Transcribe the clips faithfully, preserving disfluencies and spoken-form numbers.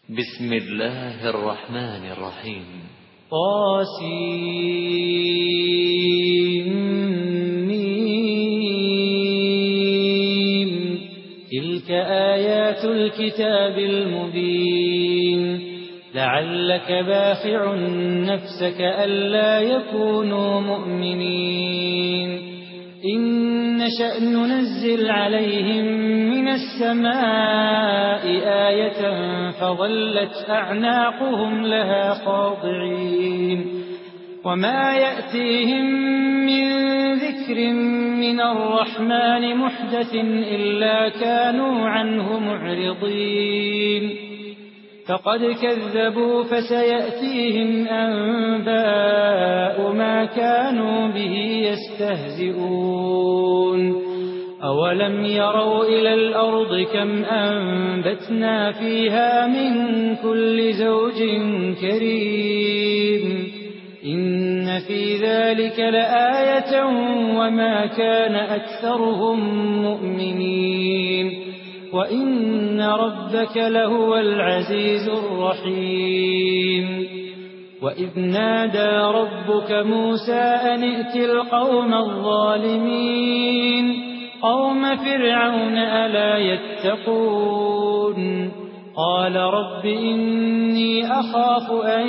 بسم الله الرحمن الرحيم. طاسيم. تلك آيات الكتاب المبين. لعلك باخع نفسك ألا يكونوا مؤمنين. إن نشأ ننزل عليهم من السماء آية فظلت أعناقهم لها خاضعين. وما يأتيهم من ذكر من الرحمن محدث إلا كانوا عنه معرضين. فقد كذبوا فسيأتيهم أنباء ما كانوا به يستهزئون. أولم يروا إلى الأرض كم أنبتنا فيها من كل زوج كريم. إن في ذلك لآية وما كان أكثرهم مؤمنين. وإن ربك لهو العزيز الرحيم. وإذ نادى ربك موسى أن ائت القوم الظالمين قوم فرعون ألا يتقون. قال رب إني أخاف أن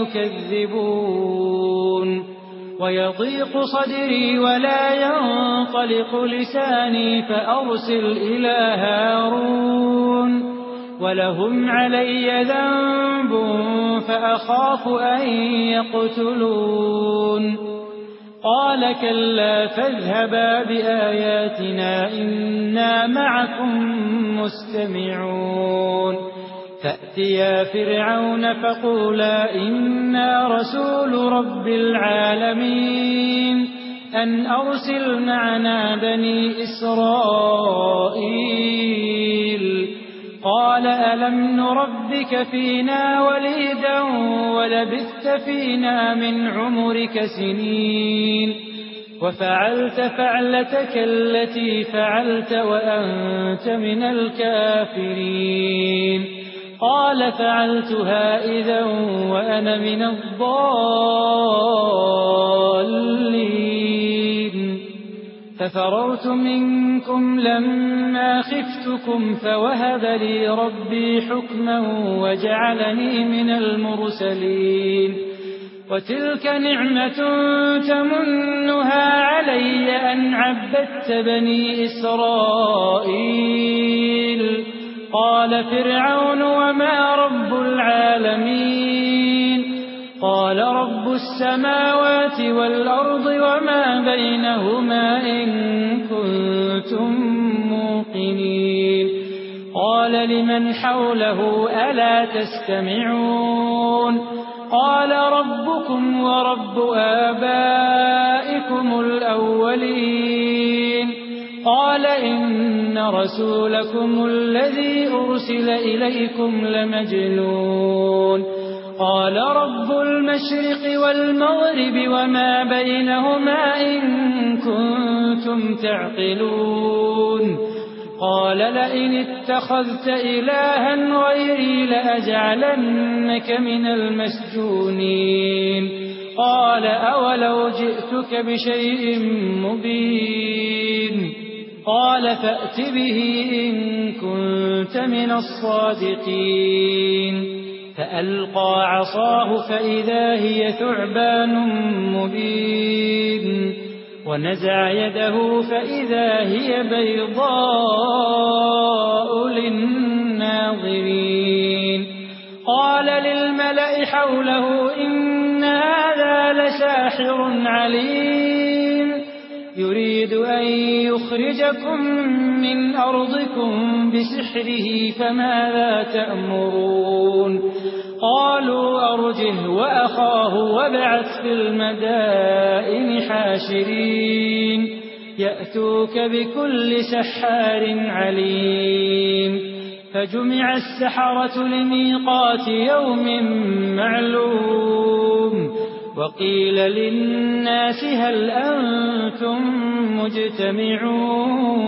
يكذبون. ويضيق صدري ولا ينطلق لساني فأرسل إلى هارون ولهم علي ذنب فأخاف أن يقتلون. قال كلا فاذهبا بآياتنا إنا معكم مستمعون. فأتيا فرعون فقولا إنا رسول رب العالمين أن أرسل معنا بني إسرائيل. قال ألم نربك فينا وليدا ولبثت فينا من عمرك سنين وفعلت فعلتك التي فعلت وأنت من الكافرين. قال فعلتها إذا وأنا من الضالين. ففررت منكم لما خفتكم فوهب لي ربي حكما وجعلني من المرسلين. وتلك نعمة تمنها علي أن عبدت بني إسرائيل. قال فرعون وما رب العالمين. قال رب السماوات والأرض وما بينهما إن كنتم موقنين. قال لمن حوله ألا تستمعون. قال ربكم ورب آبائكم الأولين. قال إن رسولكم الذي أرسل إليكم لمجنون. قال رب المشرق والمغرب وما بينهما إن كنتم تعقلون. قال لئن اتخذت إلها غيري لأجعلنك من المسجونين. قال أولو جئتك بشيء مبين. قال فأت به إن كنت من الصادقين. فألقى عصاه فإذا هي ثعبان مبين. ونزع يده فإذا هي بيضاء للناظرين. قال للملأ حوله إن هذا لساحر عليم يريد أن يخرجكم من أرضكم بسحره فماذا تأمرون. قالوا أرجه وأخاه وابعث في المدائن حاشرين يأتوك بكل سحار عليم. فجمع السحرة لميقات يوم معلوم. وقيل للناس هل أنتم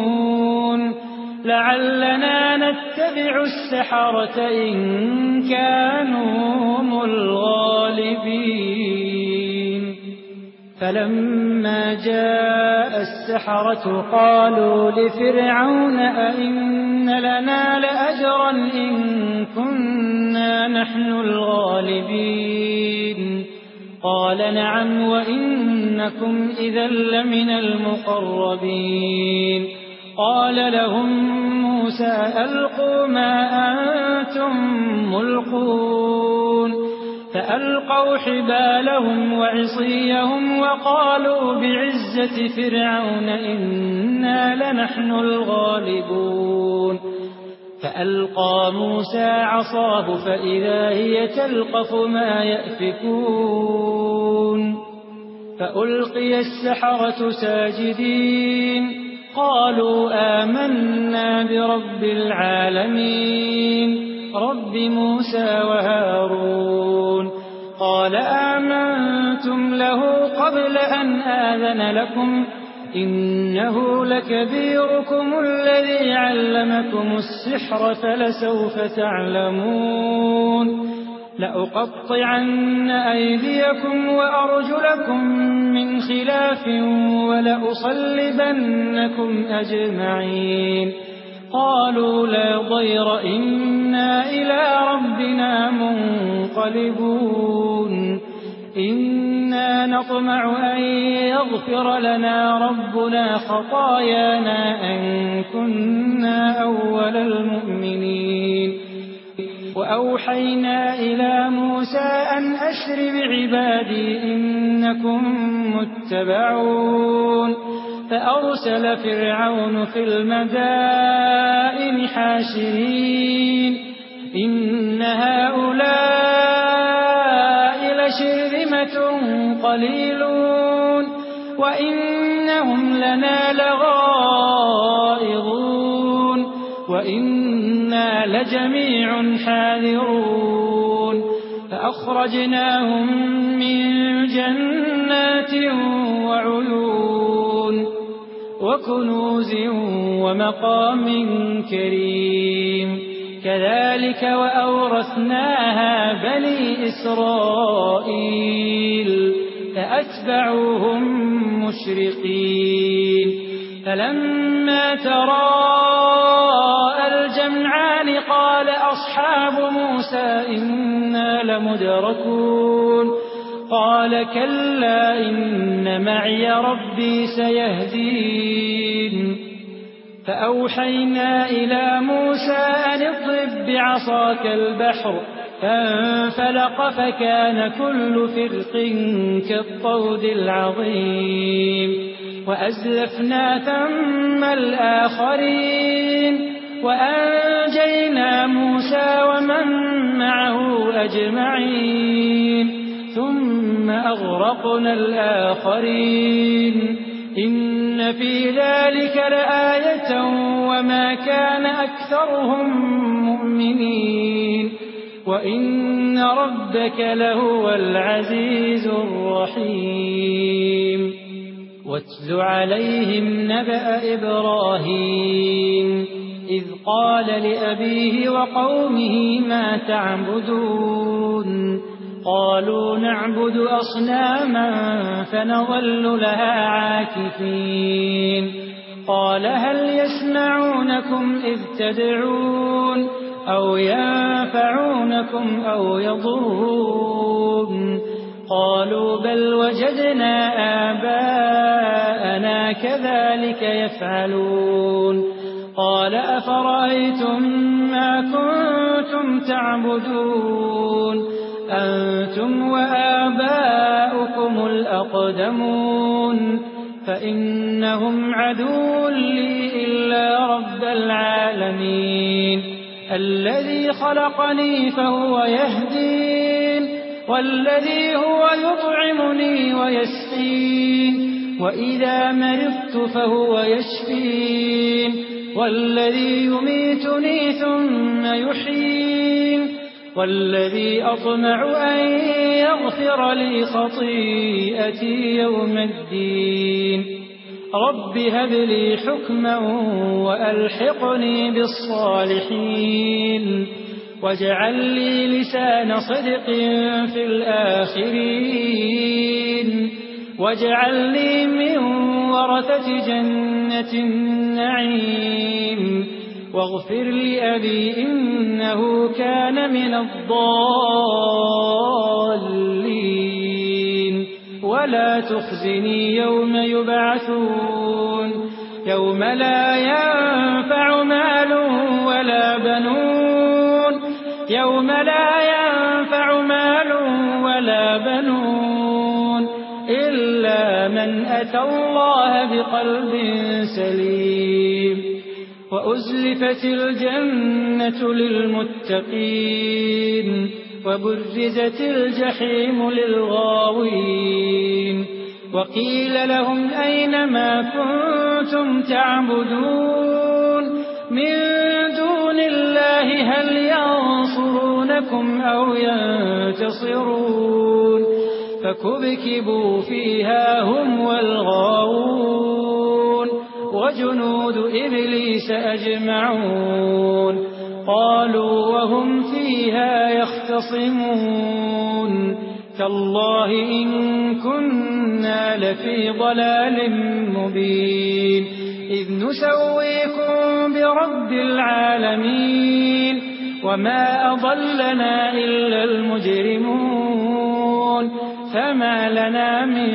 مجتمعون لعلنا نتبع السحرة إن كانوا فلما جاء السحرة قالوا لفرعون أئن لنا لأجرا إن كنا نحن الغالبين قال نعم وإنكم إذا لمن المقربين قال لهم موسى ألقوا ما أنتم ملقون فألقوا حبالهم وعصيهم وقالوا بعزة فرعون إنا لنحن الغالبون فألقى موسى عصاه فإذا هي تلقف ما يأفكون فألقي السحرة ساجدين قالوا آمنا برب العالمين رب موسى وهارون قال آمنتم له قبل أن آذن لكم إنه لكبيركم الذي علمكم السحر فلسوف تعلمون لأقطعن أيديكم وأرجلكم من خلاف ولأصلبنكم أجمعين قالوا لا ضير إنا إلى ربنا منقلبون إنا نطمع أن يغفر لنا ربنا خطايانا أن كنا أول المؤمنين وأوحينا إلى موسى أن أسر بعبادي إنكم متبعون فأرسل فرعون في المدائن حاشرين إن هؤلاء لشرذمة قليلون وإنهم لنا لغائظون وإنا لجميع حاذرون فأخرجناهم من جنات وعيون وكنوز ومقام كريم كذلك وأورثناها بني إسرائيل فأتبعوهم مشرقين فلما تراءى الجمعان قال أصحاب موسى إنا لمدركون قال كلا إن معي ربي سيهدين فأوحينا إلى موسى أن اضرب بعصاك البحر فانفلق فكان كل فرق كالطود العظيم وأزلفنا ثم الآخرين وأنجينا موسى ومن معه أجمعين ثم أغرقنا الآخرين إن في ذلك لآية وما كان أكثرهم مؤمنين وإن ربك لهو العزيز الرحيم واتل عليهم نبأ إبراهيم إذ قال لأبيه وقومه ما تعبدون قالوا نعبد أصناما فنظل لها عاكفين قال هل يسمعونكم إذ تدعون أو ينفعونكم أو يضرون قالوا بل وجدنا آباءنا كذلك يفعلون قال أفرأيتم ما كنتم تعبدون أنتم وآباؤكم الأقدمون فإنهم عدو لي إلا رب العالمين الذي خلقني فهو يهدين والذي هو يطعمني ويسقين وإذا مرضت فهو يشفين والذي يميتني ثم يحيين والذي أطمع أن يغفر لي خطيئتي يوم الدين رب هب لي حكما وألحقني بالصالحين واجعل لي لسان صدق في الآخرين واجعل لي من ورثة جنة النعيم واغفر لأبي إنه كان من الضالين ولا تخزني يوم يبعثون يوم لا ينفع مال ولا بنون يوم لا ينفع مال ولا بنون إلا من أتى الله بقلب سليم وأزلفت الجنة للمتقين وبرزت الجحيم للغاوين وقيل لهم أين ما كنتم تعبدون من دون الله هل ينصرونكم أو ينتصرون فكبكبوا فيها هم والغاوون وجنود إبليس أجمعون قالوا وهم فيها يختصمون تالله إن كنا لفي ضلال مبين إذ نسويكم برب العالمين وما أضلنا إلا المجرمون فما لنا من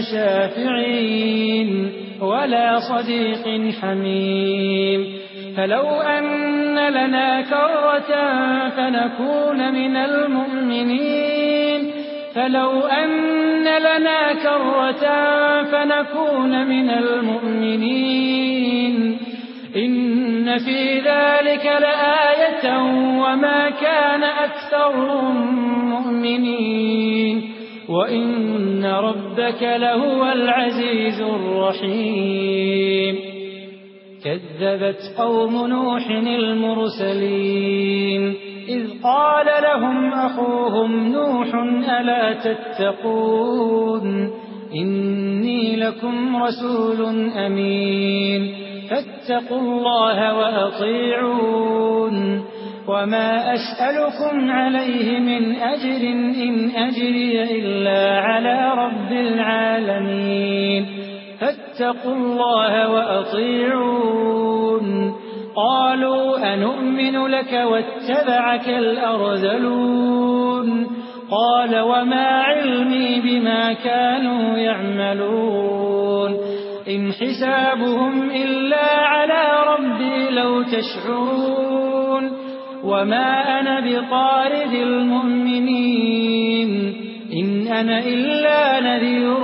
شافعين ولا صديق حميم فلو أن لنا كرة فنكون من المؤمنين فلو أن لنا كرة فنكون من المؤمنين إن في ذلك لآية وما كان أكثرهم مؤمنين وإن ربك لهو العزيز الرحيم كذبت قوم نوح المرسلين إذ قال لهم أخوهم نوح ألا تتقون إني لكم رسول أمين فاتقوا الله وأطيعون وما أسألكم عليه من أجر إن أجري إلا على رب العالمين فاتقوا الله وأطيعون قالوا أنؤمن لك واتبعك الأرذلون قال وما علمي بما كانوا يعملون إن حسابهم إلا على ربي لو تشعرون وما أنا بطارد المؤمنين إن أنا إلا نذير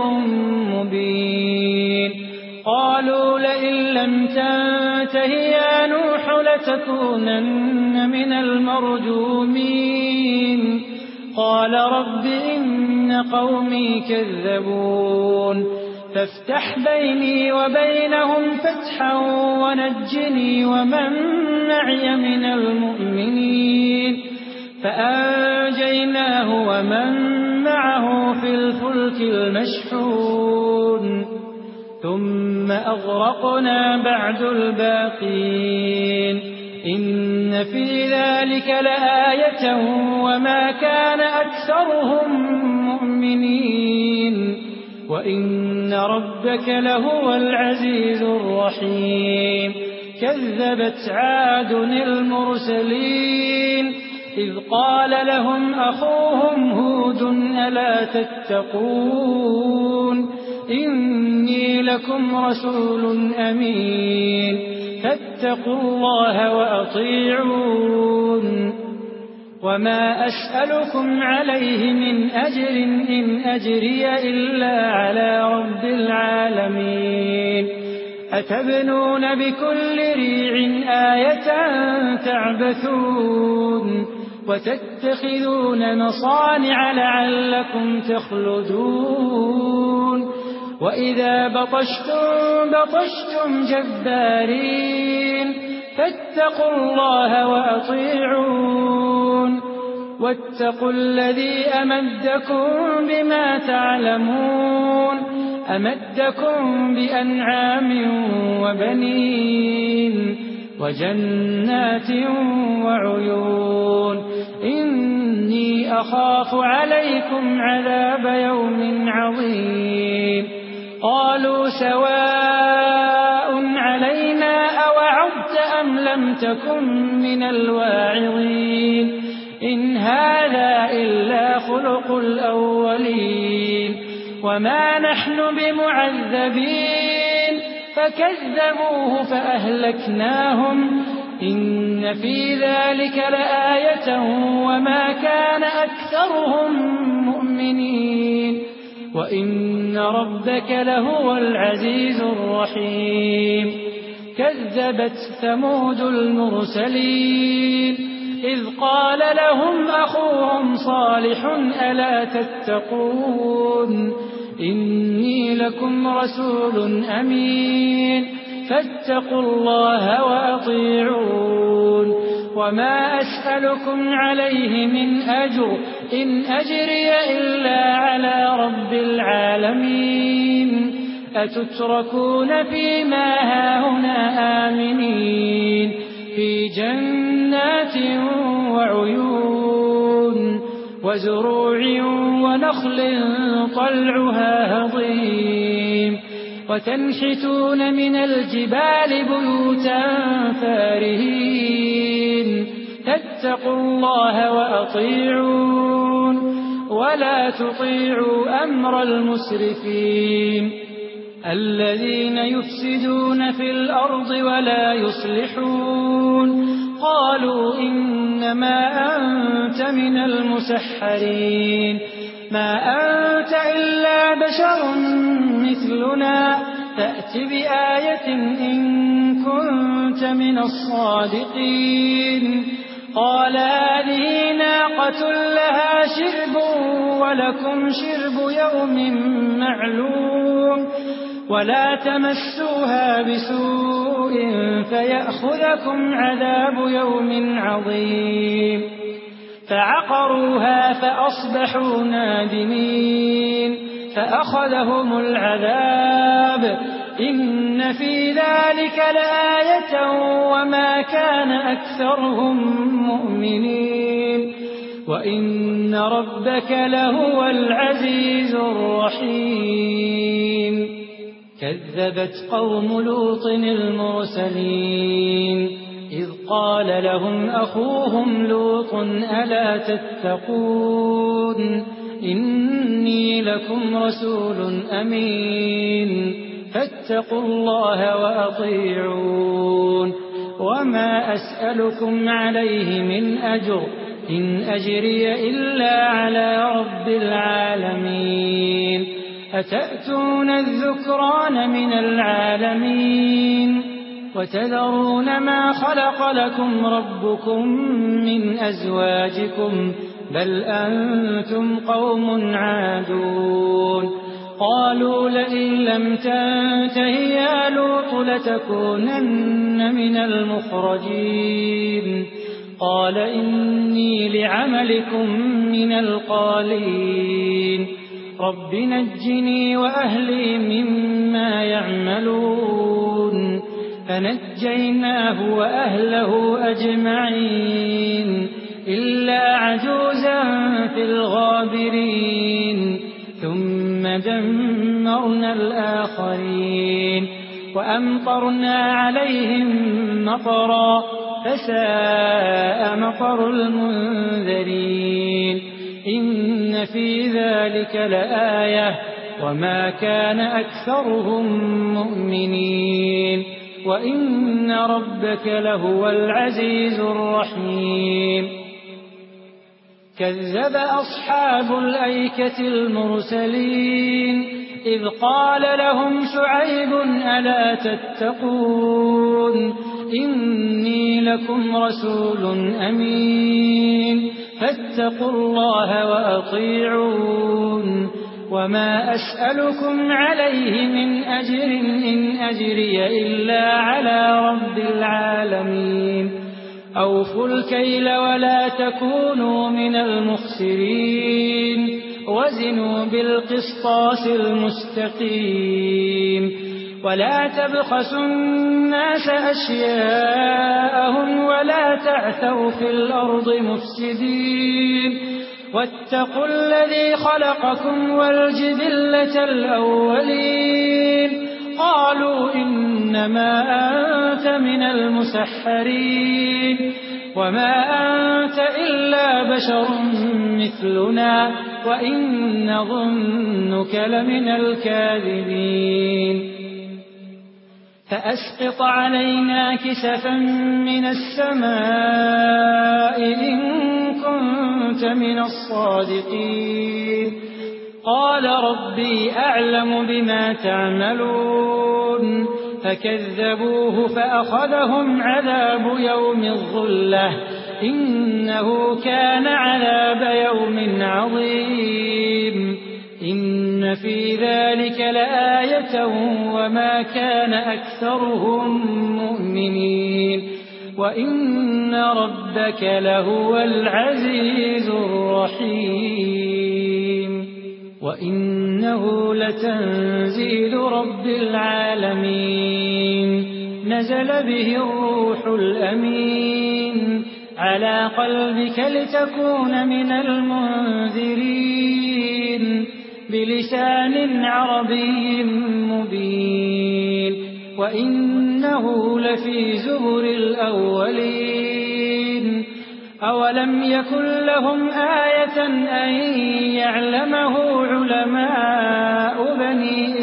مبين قالوا لئن لم تنته يا نوح لتكونن من المرجومين قال رب إن قومي كذبون فافتح بيني وبينهم فتحا ونجني ومن معي من المؤمنين فأنجيناه ومن معه في الفلك المشحون ثم أغرقنا بعد الباقين إن في ذلك لآية وما كان أكثرهم مؤمنين وإن ربك لهو العزيز الرحيم كذبت عاد المرسلين إذ قال لهم أخوهم هود ألا تتقون إني لكم رسول أمين فاتقوا الله وأطيعون وما أسألكم عليه من أجر إن أجري إلا على رب العالمين أتبنون بكل ريع آية تعبثون وتتخذون مصانع لعلكم تخلدون وإذا بطشتم بطشتم جبارين فاتقوا الله وأطيعون واتقوا الذي أمدكم بما تعلمون أمدكم بأنعام وبنين وجنات وعيون إني أخاف عليكم عذاب يوم عظيم قالوا سواء علينا أوعظت أم لم تكن من الواعظين إن هذا إلا خلق الأولين وما نحن بمعذبين فكذبوه فأهلكناهم إن في ذلك لآية وما كان أكثرهم مؤمنين وإن ربك لهو العزيز الرحيم كذبت ثمود المرسلين إذ قال لهم أخوهم صالح ألا تتقون إني لكم رسول أمين فاتقوا الله وأطيعون وما أسألكم عليه من أجر إن أجري إلا على رب العالمين أتتركون فيما هاهنا آمنين في جنات وعيون وزروع ونخل طلعها هضيم وتنحتون من الجبال بيوتا فارهين فاتقوا الله وأطيعون ولا تطيعوا أمر المسرفين الذين يفسدون في الأرض ولا يصلحون قالوا إنما أنت من المسحرين ما أنت إلا بشر مثلنا فأت بآية إن كنت من الصادقين قال هذه ناقة لها شرب ولكم شرب يوم معلوم ولا تمسوها بسوء فيأخذكم عذاب يوم عظيم فعقروها فأصبحوا نادمين فأخذهم العذاب إن في ذلك لآية وما كان أكثرهم مؤمنين وإن ربك لهو العزيز الرحيم كذبت قوم لوط المرسلين إذ قال لهم أخوهم لوط ألا تتقون إني لكم رسول أمين فاتقوا الله وأطيعون وما أسألكم عليه من أجر إن أجري إلا على رب العالمين أتأتون الذكران من العالمين وتذرون ما خلق لكم ربكم من أزواجكم بل أنتم قوم عادون قالوا لئن لم تنته يا لوط لتكونن من المخرجين قال إني لعملكم من القالين رب نجني وأهلي مما يعملون فنجيناه وأهله أجمعين إلا عجوزا في الغابرين ثم دمرنا الآخرين وأمطرنا عليهم مطرا فساء مطر المنذرين إن في ذلك لآية وما كان أكثرهم مؤمنين وإن ربك لهو العزيز الرحيم كذب أصحاب الأيكة المرسلين إذ قال لهم شعيب ألا تتقون إني لكم رسول أمين فاتقوا الله وأطيعون وما أسألكم عليه من أجر إن أجري إلا على رب العالمين أوفوا الكيل ولا تكونوا من المخسرين وزنوا بالقسطاس المستقيم ولا تبخسوا الناس أشياءهم ولا تعثوا في الأرض مفسدين واتقوا الذي خلقكم والجبلة الأولين قالوا إنما أنت من المسحرين وما أنت إلا بشر مثلنا وإن نظنك لمن الكاذبين فأسقط علينا كسفا من السماء إن كنت من الصادقين قال ربي أعلم بما تعملون فكذبوه فأخذهم عذاب يوم الظلة إنه كان عذاب يوم عظيم إن في ذلك لآية وما كان أكثرهم مؤمنين وإن ربك لهو العزيز الرحيم وإنه لتنزيل رب العالمين نزل به الروح الأمين على قلبك لتكون من المنذرين بلسان عربي مبين وإنه لفي زبر الأولين أولم يكن لهم آية أن يعلمه علماء بني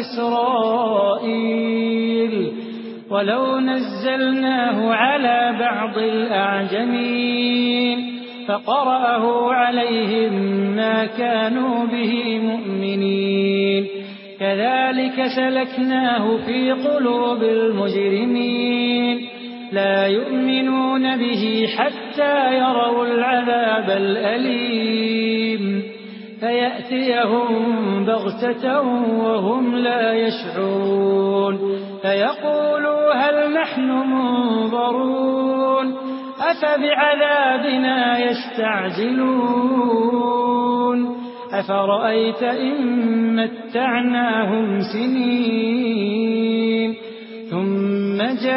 إسرائيل ولو نزلناه على بعض الأعجمين فقرأه عليهم ما كانوا به مؤمنين كذلك سلكناه في قلوب المجرمين لا يؤمنون به حتى يروا العذاب الأليم فيأتيهم بغتة وهم لا يشعرون فيقولوا هل نحن منظرون أفبعذابنا يستعجلون أفرأيت إن متعناهم سنين ثم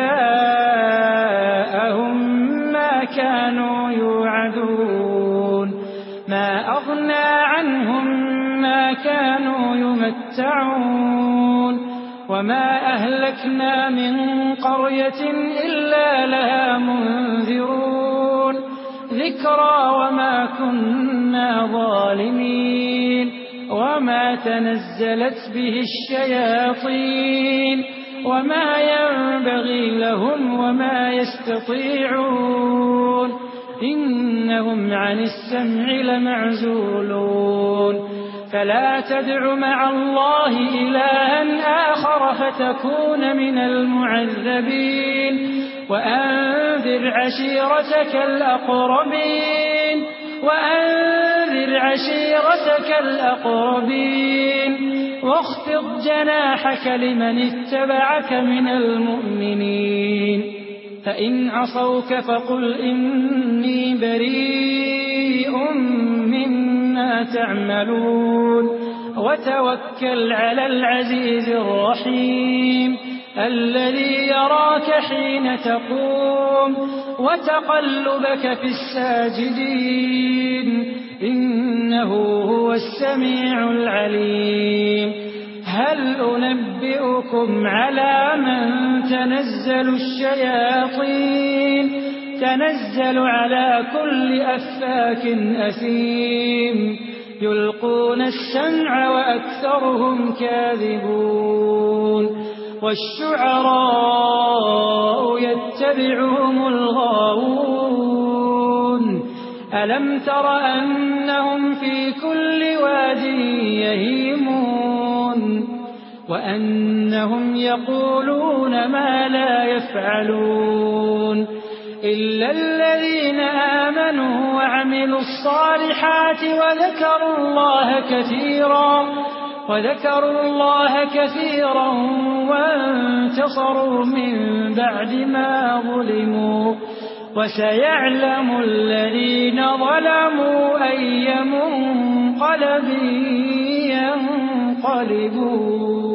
جاءهم ما كانوا يوعدون ما أغنى عنهم ما كانوا يمتعون وما أهلكنا من قرية إلا لها منذرون ذكرى وما كنا ظالمين وما تنزلت به الشياطين وما ينبغي لهم وما يستطيعون إنهم عن السمع لمعزولون فلا تدع مع الله إلها آخر فتكون من المعذبين وأنذر عشيرتك الأقربين وأنذر عشيرتك الأقربين واخفض جناحك لمن اتبعك من المؤمنين فإن عصوك فقل إني بريء مما تعملون وتوكل على العزيز الرحيم الذي يراك حين تقوم وتقلبك في الساجدين إنه هو السميع العليم هل أنبئكم على من تنزل الشياطين تنزل على كل أفاك أثيم يلقون السمع وأكثرهم كاذبون والشعراء يتبعهم الغاوون ألم تر أنهم في كل واد يهيمون وأنهم يقولون ما لا يفعلون إلا الذين آمنوا وعملوا الصالحات وذكروا الله كثيرا وذكروا الله كثيرا وانتصروا من بعد ما ظلموا وسيعلم الذين ظلموا أي منقلب ينقلبون